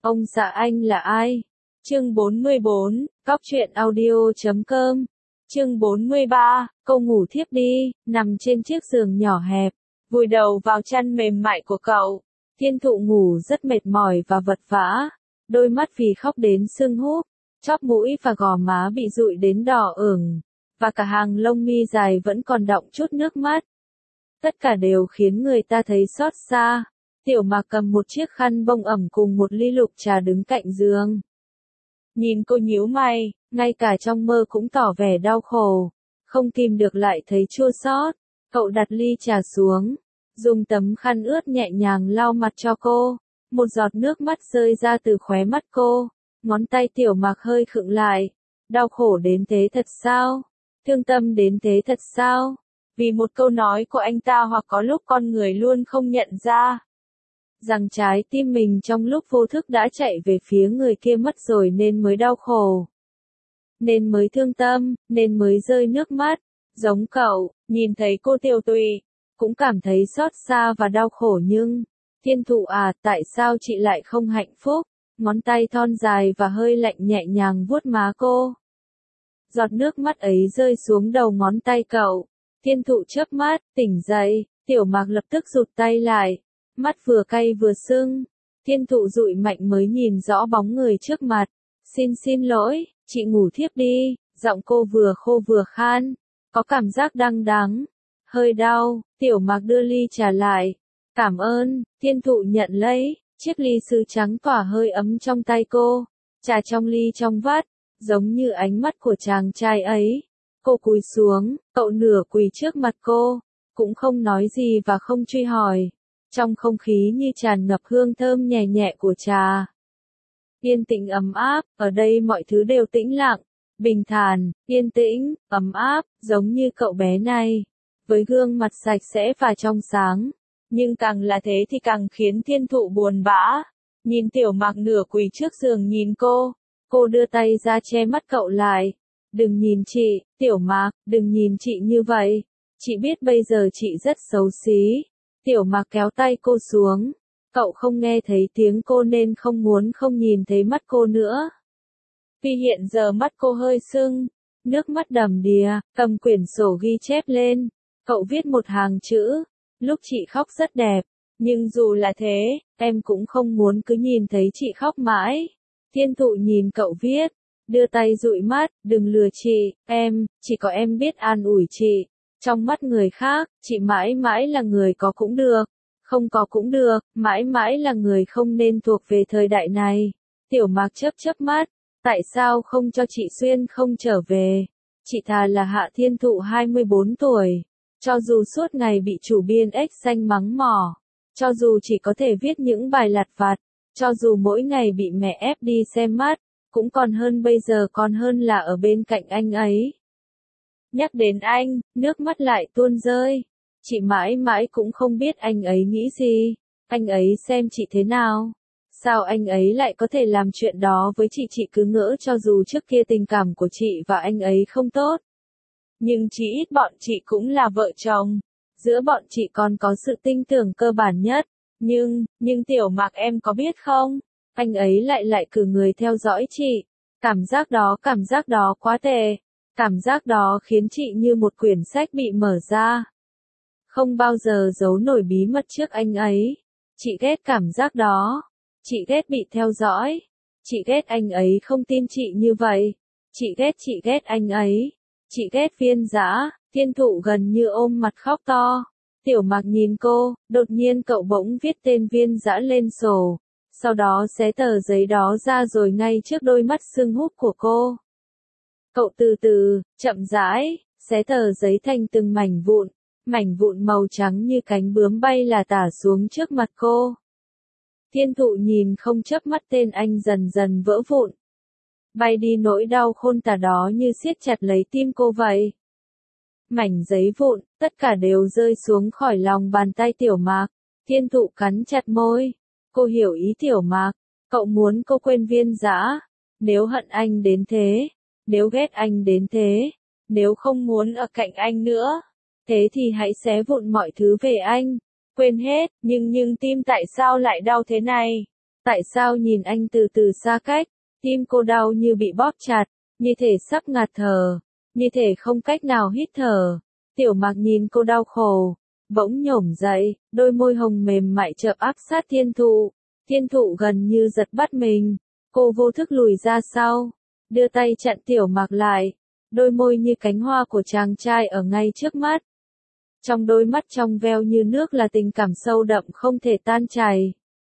Ông xã anh là ai? Chương 44, Góc truyện audio.com. Chương 43, cô ngủ thiếp đi, nằm trên chiếc giường nhỏ hẹp, vùi đầu vào chăn mềm mại của cậu. Thiên Thụ ngủ rất mệt mỏi và vật vã, đôi mắt vì khóc đến sưng húp, chóp mũi và gò má bị dụi đến đỏ ửng, và cả hàng lông mi dài vẫn còn đọng chút nước mắt. Tất cả đều khiến người ta thấy xót xa. Tiểu Mạc cầm một chiếc khăn bông ẩm cùng một ly lục trà đứng cạnh giường. Nhìn cô nhíu mày, ngay cả trong mơ cũng tỏ vẻ đau khổ, không kìm được lại thấy chua xót. Cậu đặt ly trà xuống, dùng tấm khăn ướt nhẹ nhàng lau mặt cho cô. Một giọt nước mắt rơi ra từ khóe mắt cô, ngón tay Tiểu Mạc hơi khựng lại. Đau khổ đến thế thật sao? Thương tâm đến thế thật sao? Vì một câu nói của anh ta, hoặc có lúc con người luôn không nhận ra rằng trái tim mình trong lúc vô thức đã chạy về phía người kia mất rồi, nên mới đau khổ, nên mới thương tâm, nên mới rơi nước mắt. Giống cậu, nhìn thấy cô tiều tụy, cũng cảm thấy xót xa và đau khổ, nhưng Thiên Thụ à, tại sao chị lại không hạnh phúc? Ngón tay thon dài và hơi lạnh nhẹ nhàng vuốt má cô. Giọt nước mắt ấy rơi xuống đầu ngón tay cậu. Thiên Thụ chớp mắt, tỉnh dậy. Tiểu Mạc lập tức rụt tay lại, mắt vừa cay vừa sưng. Thiên Thụ dụi mạnh mới nhìn rõ bóng người trước mặt. Xin lỗi, chị ngủ thiếp đi. Giọng cô vừa khô vừa khan, có cảm giác đắng đắng, hơi đau. Tiểu Mạc đưa ly trà lại. Cảm ơn. Thiên Thụ nhận lấy chiếc ly sứ trắng tỏa hơi ấm trong tay cô. Trà trong ly trong vắt, giống như ánh mắt của chàng trai ấy. Cô cúi xuống, cậu nửa quỳ trước mặt cô, cũng không nói gì và không truy hỏi. Trong không khí như tràn ngập hương thơm nhẹ nhẹ của trà. Yên tĩnh ấm áp, ở đây mọi thứ đều tĩnh lặng, bình thản, yên tĩnh, ấm áp, giống như cậu bé này, với gương mặt sạch sẽ và trong sáng. Nhưng càng là thế thì càng khiến Thiên Thụ buồn bã. Nhìn Tiểu Mạc nửa quỳ trước giường nhìn cô đưa tay ra che mắt cậu lại. Đừng nhìn chị, Tiểu Mạc, đừng nhìn chị như vậy. Chị biết bây giờ chị rất xấu xí. Tiểu Mạc kéo tay cô xuống. Cậu không nghe thấy tiếng cô nên không nhìn thấy mắt cô nữa. Vì hiện giờ mắt cô hơi sưng, nước mắt đầm đìa, cầm quyển sổ ghi chép lên. Cậu viết một hàng chữ. Lúc chị khóc rất đẹp, nhưng dù là thế, em cũng không muốn cứ nhìn thấy chị khóc mãi. Thiên Thụ nhìn cậu viết, đưa tay dụi mắt, đừng lừa chị, chỉ có em biết an ủi chị. Trong mắt người khác, chị mãi mãi là người có cũng được, không có cũng được, mãi mãi là người không nên thuộc về thời đại này. Tiểu Mạc chớp mắt, tại sao không cho chị Xuyên không trở về? Chị thà là Hạ Thiên Thụ 24 tuổi. Cho dù suốt ngày bị chủ biên X xanh mắng mỏ, cho dù chỉ có thể viết những bài lặt vặt, cho dù mỗi ngày bị mẹ ép đi xem mắt, cũng còn hơn bây giờ, còn hơn là ở bên cạnh anh ấy. Nhắc đến anh, nước mắt lại tuôn rơi. Chị mãi mãi cũng không biết anh ấy nghĩ gì, anh ấy xem chị thế nào. Sao anh ấy lại có thể làm chuyện đó với chị cứ ngỡ cho dù trước kia tình cảm của chị và anh ấy không tốt. Nhưng chí ít bọn chị cũng là vợ chồng. Giữa bọn chị còn có sự tin tưởng cơ bản nhất. Nhưng Tiểu Mạc em có biết không? Anh ấy lại cử người theo dõi chị. Cảm giác đó quá tệ. Cảm giác đó khiến chị như một quyển sách bị mở ra. Không bao giờ giấu nổi bí mật trước anh ấy. Chị ghét cảm giác đó. Chị ghét bị theo dõi. Chị ghét anh ấy không tin chị như vậy. Chị ghét anh ấy. Chị ghét Viên Dã. Thiên Thụ gần như ôm mặt khóc to. Tiểu Mạc nhìn cô, đột nhiên cậu bỗng viết tên Viên Dã lên sổ. Sau đó xé tờ giấy đó ra rồi ngay trước đôi mắt sưng húp của cô. Cậu từ từ, chậm rãi, xé tờ giấy thành từng mảnh vụn màu trắng như cánh bướm bay là tả xuống trước mặt cô. Thiên Thụ nhìn không chớp mắt, tên anh dần dần vỡ vụn. Bay đi, nỗi đau khôn tả đó như siết chặt lấy tim cô vậy. Mảnh giấy vụn, tất cả đều rơi xuống khỏi lòng bàn tay Tiểu Mạc. Thiên Thụ cắn chặt môi. Cô hiểu ý Tiểu Mạc. Cậu muốn cô quên Viên Dã. Nếu hận anh đến thế, nếu ghét anh đến thế, nếu không muốn ở cạnh anh nữa, thế thì hãy xé vụn mọi thứ về anh. Quên hết, nhưng tim tại sao lại đau thế này? Tại sao nhìn anh từ từ xa cách, tim cô đau như bị bóp chặt, như thể sắp ngạt thở, như thể không cách nào hít thở. Tiểu Mạc nhìn cô đau khổ, bỗng nhổm dậy, đôi môi hồng mềm mại chợp áp sát Thiên Thụ. Thiên Thụ gần như giật bắt mình, cô vô thức lùi ra sau, đưa tay chặn Tiểu Mạc lại, đôi môi như cánh hoa của chàng trai ở ngay trước mắt. Trong đôi mắt trong veo như nước là tình cảm sâu đậm không thể tan chảy.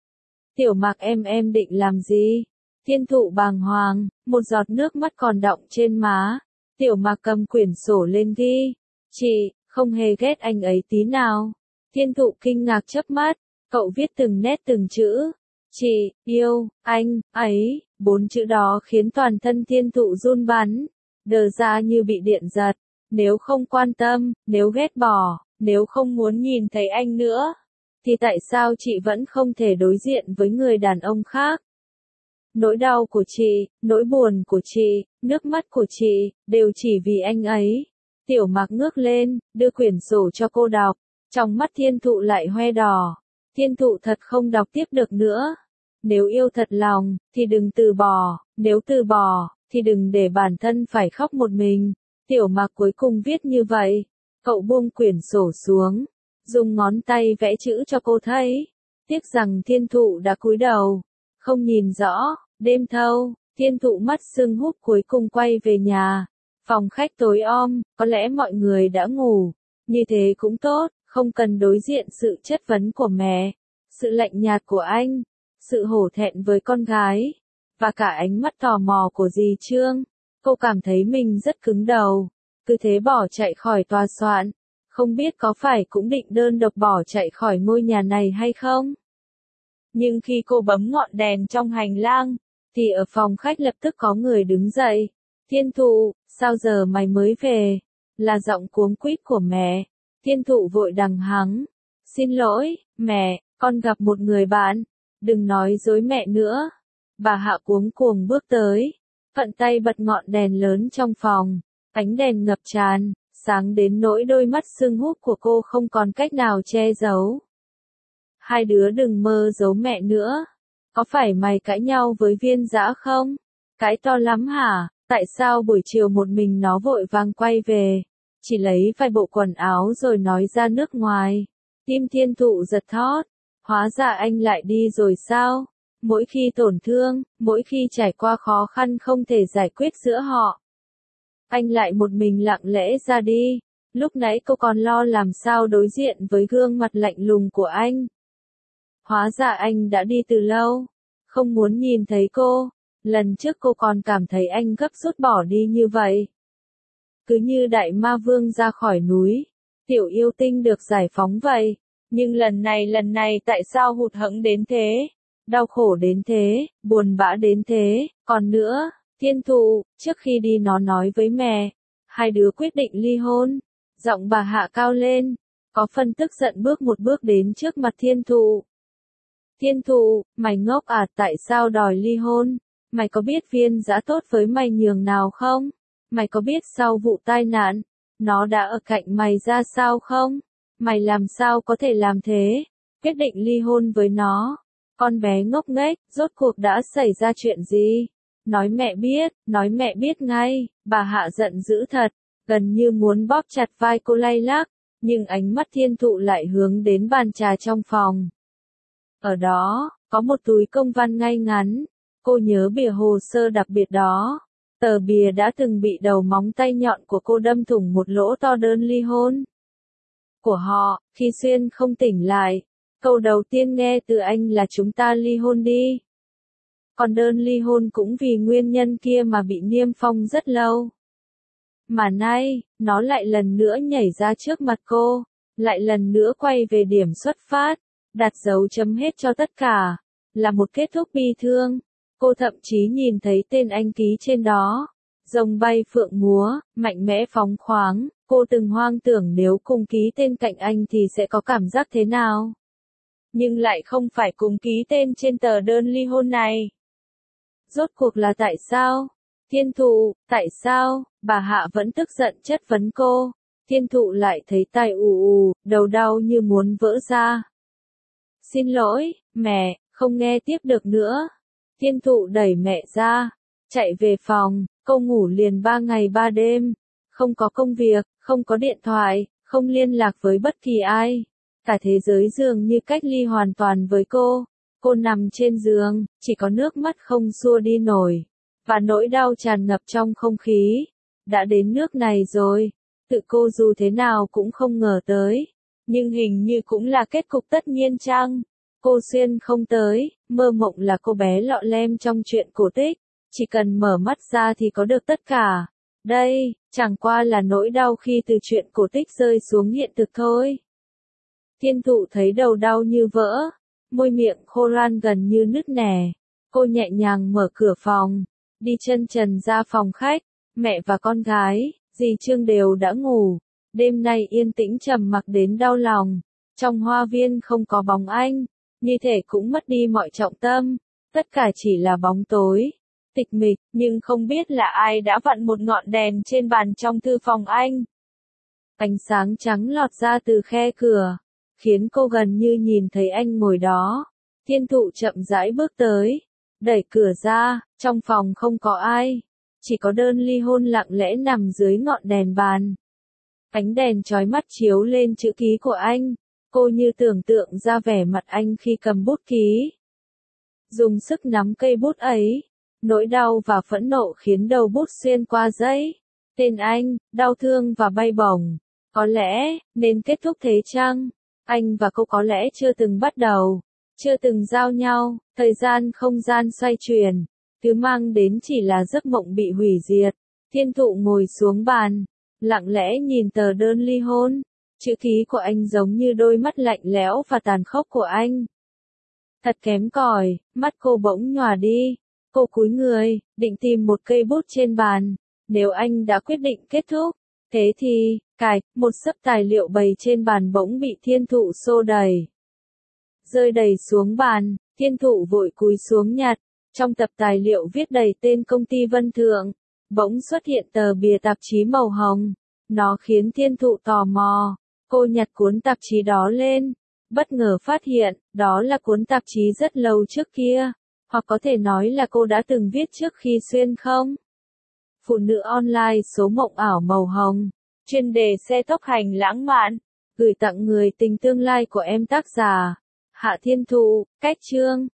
Tiểu Mạc em định làm gì? Thiên Thụ bàng hoàng, một giọt nước mắt còn đọng trên má. Tiểu Mạc cầm quyển sổ lên ghi. Chị, không hề ghét anh ấy tí nào. Thiên Thụ kinh ngạc chớp mắt, cậu viết từng nét từng chữ. Chị, yêu, anh, ấy, 4 chữ đó khiến toàn thân Thiên Thụ run bắn, đờ ra như bị điện giật. Nếu không quan tâm, nếu ghét bỏ, nếu không muốn nhìn thấy anh nữa, thì tại sao chị vẫn không thể đối diện với người đàn ông khác? Nỗi đau của chị, nỗi buồn của chị, nước mắt của chị, đều chỉ vì anh ấy. Tiểu Mạc ngước lên, đưa quyển sổ cho cô đọc, trong mắt Thiên Thụ lại hoe đỏ. Thiên Thụ thật không đọc tiếp được nữa. Nếu yêu thật lòng, thì đừng từ bỏ, nếu từ bỏ, thì đừng để bản thân phải khóc một mình. Tiểu Mạc cuối cùng viết như vậy. Cậu buông quyển sổ xuống, dùng ngón tay vẽ chữ cho cô thấy. Tiếc rằng Thiên Thụ đã cúi đầu, không nhìn rõ. Đêm thâu, Thiên Thụ mắt sưng húp cuối cùng quay về nhà. Phòng khách tối om, có lẽ mọi người đã ngủ. Như thế cũng tốt, không cần đối diện sự chất vấn của mẹ, sự lạnh nhạt của anh, sự hổ thẹn với con gái, và cả ánh mắt tò mò của dì Trương. Cô cảm thấy mình rất cứng đầu, cứ thế bỏ chạy khỏi tòa soạn. Không biết có phải cũng định đơn độc bỏ chạy khỏi ngôi nhà này hay không? Nhưng khi cô bấm ngọn đèn trong hành lang, thì ở phòng khách lập tức có người đứng dậy. Thiên Thụ, sao giờ mày mới về? Là giọng cuống quýt của mẹ. Thiên Thụ vội đằng hắng. Xin lỗi, mẹ, con gặp một người bạn. Đừng nói dối mẹ nữa. Bà Hạ cuống cuồng bước tới, thuận tay bật ngọn đèn lớn trong phòng. Ánh đèn ngập tràn, sáng đến nỗi đôi mắt sưng húp của cô không còn cách nào che giấu. Hai đứa đừng mơ giấu mẹ nữa. Có phải mày cãi nhau với Viên Dã không? Cãi to lắm hả? Tại sao buổi chiều một mình nó vội vàng quay về, chỉ lấy vài bộ quần áo rồi nói ra nước ngoài? Tim Thiên Thụ giật thót. Hóa ra anh lại đi rồi sao? Mỗi khi tổn thương, mỗi khi trải qua khó khăn không thể giải quyết giữa họ, anh lại một mình lặng lẽ ra đi. Lúc nãy cô còn lo làm sao đối diện với gương mặt lạnh lùng của anh. Hóa ra anh đã đi từ lâu, không muốn nhìn thấy cô. Lần trước cô còn cảm thấy anh gấp rút bỏ đi như vậy. Cứ như đại ma vương ra khỏi núi, tiểu yêu tinh được giải phóng vậy. Nhưng lần này tại sao hụt hẫng đến thế? Đau khổ đến thế, buồn bã đến thế, còn nữa, Thiên Thụ, trước khi đi nó nói với mẹ, hai đứa quyết định ly hôn. Giọng bà Hạ cao lên, có phần tức giận bước một bước đến trước mặt Thiên Thụ. Thiên Thụ, mày ngốc à, tại sao đòi ly hôn? Mày có biết Viên Dã tốt với mày nhường nào không? Mày có biết sau vụ tai nạn, nó đã ở cạnh mày ra sao không? Mày làm sao có thể làm thế? Quyết định ly hôn với nó. Con bé ngốc nghếch, rốt cuộc đã xảy ra chuyện gì? Nói mẹ biết ngay. Bà Hạ giận dữ thật, gần như muốn bóp chặt vai cô lay lắc, nhưng ánh mắt Thiên Thụ lại hướng đến bàn trà trong phòng. Ở đó, có một túi công văn ngay ngắn. Cô nhớ bìa hồ sơ đặc biệt đó. Tờ bìa đã từng bị đầu móng tay nhọn của cô đâm thủng một lỗ to đơn ly hôn của họ. Khi Xuyên không tỉnh lại, câu đầu tiên nghe từ anh là chúng ta ly hôn đi. Còn đơn ly hôn cũng vì nguyên nhân kia mà bị niêm phong rất lâu. Mà nay, nó lại lần nữa nhảy ra trước mặt cô, lại lần nữa quay về điểm xuất phát, đặt dấu chấm hết cho tất cả, là một kết thúc bi thương. Cô thậm chí nhìn thấy tên anh ký trên đó, rồng bay phượng múa, mạnh mẽ phóng khoáng. Cô từng hoang tưởng nếu cùng ký tên cạnh anh thì sẽ có cảm giác thế nào. Nhưng lại không phải cùng ký tên trên tờ đơn ly hôn này. Rốt cuộc là tại sao? Thiên Thụ, tại sao? Bà Hạ vẫn tức giận chất vấn cô. Thiên Thụ lại thấy tai ù ù, đầu đau như muốn vỡ ra. Xin lỗi, mẹ, không nghe tiếp được nữa. Thiên Thụ đẩy mẹ ra, chạy về phòng, cô ngủ liền 3 ngày 3 đêm. Không có công việc, không có điện thoại, không liên lạc với bất kỳ ai. Cả thế giới dường như cách ly hoàn toàn với cô. Cô nằm trên giường, chỉ có nước mắt không xua đi nổi. Và nỗi đau tràn ngập trong không khí. Đã đến nước này rồi. Tự cô dù thế nào cũng không ngờ tới. Nhưng hình như cũng là kết cục tất nhiên chăng? Cô Xuyên không tới, mơ mộng là cô bé lọ lem trong chuyện cổ tích. Chỉ cần mở mắt ra thì có được tất cả. Đây, chẳng qua là nỗi đau khi từ chuyện cổ tích rơi xuống hiện thực thôi. Thiên Thụ thấy đầu đau như vỡ, môi miệng khô ran gần như nứt nẻ. Cô nhẹ nhàng mở cửa phòng, đi chân trần ra phòng khách. Mẹ và con gái, dì Trương đều đã ngủ. Đêm nay yên tĩnh trầm mặc đến đau lòng. Trong hoa viên không có bóng anh, như thể cũng mất đi mọi trọng tâm. Tất cả chỉ là bóng tối, tịch mịch, nhưng không biết là ai đã vặn một ngọn đèn trên bàn trong thư phòng anh. Ánh sáng trắng lọt ra từ khe cửa, khiến cô gần như nhìn thấy anh ngồi đó. Thiên Thụ chậm rãi bước tới, đẩy cửa ra, trong phòng không có ai. Chỉ có đơn ly hôn lặng lẽ nằm dưới ngọn đèn bàn. Ánh đèn chói mắt chiếu lên chữ ký của anh. Cô như tưởng tượng ra vẻ mặt anh khi cầm bút ký. Dùng sức nắm cây bút ấy. Nỗi đau và phẫn nộ khiến đầu bút xuyên qua giấy. Tên anh, đau thương và bay bổng. Có lẽ, nên kết thúc thế chăng? Anh và cô có lẽ chưa từng bắt đầu. Chưa từng giao nhau. Thời gian không gian xoay chuyển. Thứ mang đến chỉ là giấc mộng bị hủy diệt. Thiên Thụ ngồi xuống bàn, lặng lẽ nhìn tờ đơn ly hôn. Chữ ký của anh giống như đôi mắt lạnh lẽo và tàn khốc của anh. Thật kém cỏi, mắt cô bỗng nhòa đi. Cô cúi người, định tìm một cây bút trên bàn. Nếu anh đã quyết định kết thúc, thế thì, một xấp tài liệu bày trên bàn bỗng bị Thiên Thụ xô đẩy. Rơi đầy xuống bàn, Thiên Thụ vội cúi xuống nhặt. Trong tập tài liệu viết đầy tên công ty Vân Thượng, bỗng xuất hiện tờ bìa tạp chí màu hồng. Nó khiến Thiên Thụ tò mò. Cô nhặt cuốn tạp chí đó lên, bất ngờ phát hiện, đó là cuốn tạp chí rất lâu trước kia. Hoặc có thể nói là cô đã từng viết trước khi xuyên không? Phụ nữ online số mộng ảo màu hồng. Chuyên đề xe tốc hành lãng mạn. Gửi tặng người tình tương lai của em tác giả. Hạ Thiên Thụ, cách chương.